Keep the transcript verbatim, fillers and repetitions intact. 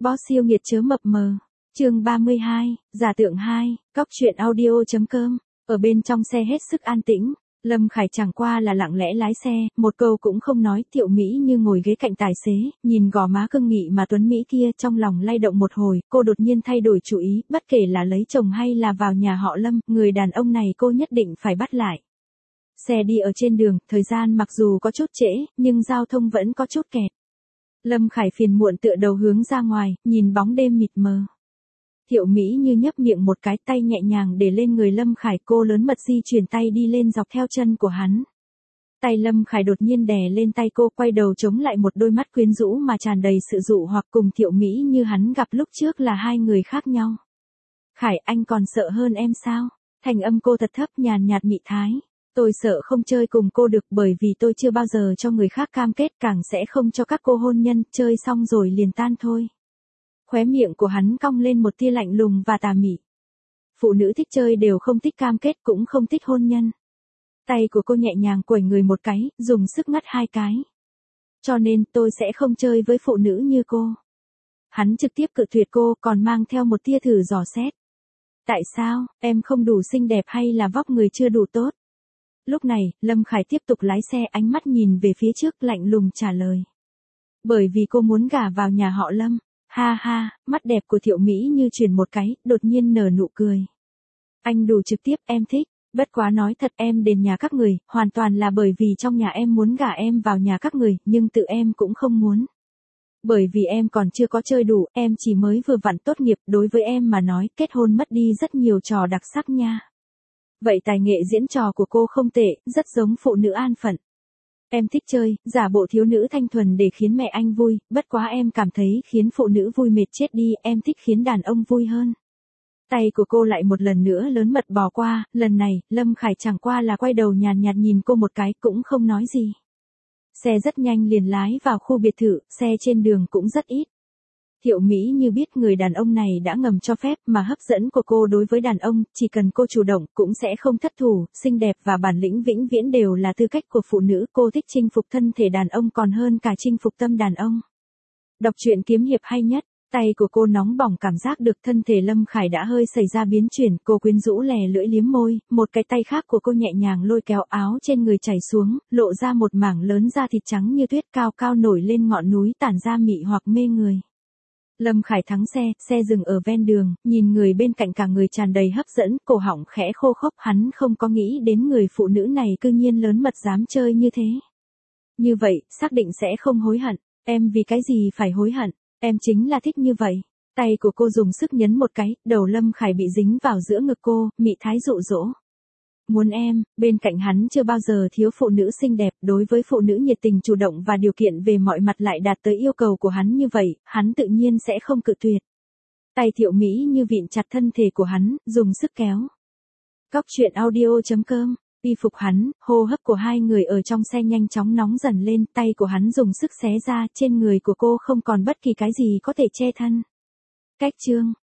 Boss siêu nghiệt chớ mập mờ. Chương ba mươi hai, giả tượng hai, cóc truyện audio.com. Ở bên trong xe hết sức an tĩnh, Lâm Khải chẳng qua là lặng lẽ lái xe, một câu cũng không nói. Thiệu Mỹ Như ngồi ghế cạnh tài xế, nhìn gò má cương nghị mà tuấn Mỹ kia, trong lòng lay động một hồi, cô đột nhiên thay đổi chủ ý, bất kể là lấy chồng hay là vào nhà họ Lâm, người đàn ông này cô nhất định phải bắt lại. Xe đi ở trên đường, thời gian mặc dù có chút trễ, nhưng giao thông vẫn có chút kẹt. Lâm Khải phiền muộn tựa đầu hướng ra ngoài, nhìn bóng đêm mịt mờ. Thiệu Mỹ Như nhấp miệng một cái, tay nhẹ nhàng để lên người Lâm Khải, cô lớn mật di chuyển tay đi lên dọc theo chân của hắn. Tay Lâm Khải đột nhiên đè lên tay cô, quay đầu chống lại, một đôi mắt quyến rũ mà tràn đầy sự dụ hoặc. Cùng Thiệu Mỹ Như hắn gặp lúc trước là hai người khác nhau. Khải, anh còn sợ hơn em sao? Thành âm cô thật thấp, nhàn nhạt mị thái. Tôi sợ không chơi cùng cô được, bởi vì tôi chưa bao giờ cho người khác cam kết, càng sẽ không cho các cô hôn nhân, chơi xong rồi liền tan thôi. Khóe miệng của hắn cong lên một tia lạnh lùng và tà mị. Phụ nữ thích chơi đều không thích cam kết, cũng không thích hôn nhân. Tay của cô nhẹ nhàng quẩy người một cái, dùng sức ngắt hai cái. Cho nên tôi sẽ không chơi với phụ nữ như cô. Hắn trực tiếp cự tuyệt cô, còn mang theo một tia thử dò xét. Tại sao, em không đủ xinh đẹp hay là vóc người chưa đủ tốt? Lúc này, Lâm Khải tiếp tục lái xe, ánh mắt nhìn về phía trước, lạnh lùng trả lời. Bởi vì cô muốn gả vào nhà họ Lâm. Ha ha, mắt đẹp của Thiệu Mỹ Như chuyển một cái, đột nhiên nở nụ cười. Anh đủ trực tiếp, em thích. Bất quá nói thật, em đến nhà các người, hoàn toàn là bởi vì trong nhà em muốn gả em vào nhà các người, nhưng tự em cũng không muốn. Bởi vì em còn chưa có chơi đủ, em chỉ mới vừa vặn tốt nghiệp, đối với em mà nói, kết hôn mất đi rất nhiều trò đặc sắc nha. Vậy tài nghệ diễn trò của cô không tệ, rất giống phụ nữ an phận. Em thích chơi, giả bộ thiếu nữ thanh thuần để khiến mẹ anh vui, bất quá em cảm thấy khiến phụ nữ vui mệt chết đi, em thích khiến đàn ông vui hơn. Tay của cô lại một lần nữa lớn mật bò qua, lần này, Lâm Khải chẳng qua là quay đầu nhàn nhạt nhìn cô một cái, cũng không nói gì. Xe rất nhanh liền lái vào khu biệt thự, xe trên đường cũng rất ít. Thiệu Mỹ Như biết người đàn ông này đã ngầm cho phép, mà hấp dẫn của cô đối với đàn ông, chỉ cần cô chủ động, cũng sẽ không thất thủ, xinh đẹp và bản lĩnh vĩnh viễn đều là tư cách của phụ nữ, cô thích chinh phục thân thể đàn ông còn hơn cả chinh phục tâm đàn ông. Đọc truyện kiếm hiệp hay nhất, tay của cô nóng bỏng, cảm giác được thân thể Lâm Khải đã hơi xảy ra biến chuyển, cô quyến rũ lè lưỡi liếm môi, một cái tay khác của cô nhẹ nhàng lôi kéo áo trên người chảy xuống, lộ ra một mảng lớn da thịt trắng như tuyết, cao cao nổi lên ngọn núi, tản ra mị hoặc mê người. Lâm Khải thắng xe, xe dừng ở ven đường, nhìn người bên cạnh cả người tràn đầy hấp dẫn, cổ họng khẽ khô khốc, hắn không có nghĩ đến người phụ nữ này cư nhiên lớn mật dám chơi như thế. Như vậy, xác định sẽ không hối hận, em vì cái gì phải hối hận, em chính là thích như vậy. Tay của cô dùng sức nhấn một cái, đầu Lâm Khải bị dính vào giữa ngực cô, mị thái dụ dỗ. Muốn em, bên cạnh hắn chưa bao giờ thiếu phụ nữ xinh đẹp, đối với phụ nữ nhiệt tình chủ động và điều kiện về mọi mặt lại đạt tới yêu cầu của hắn như vậy, hắn tự nhiên sẽ không cự tuyệt. Tay Thiệu Mỹ Như vịn chặt thân thể của hắn, dùng sức kéo. Cóc truyện audio.com, y phục hắn, hô hấp của hai người ở trong xe nhanh chóng nóng dần lên, tay của hắn dùng sức xé ra, trên người của cô không còn bất kỳ cái gì có thể che thân. Cách chương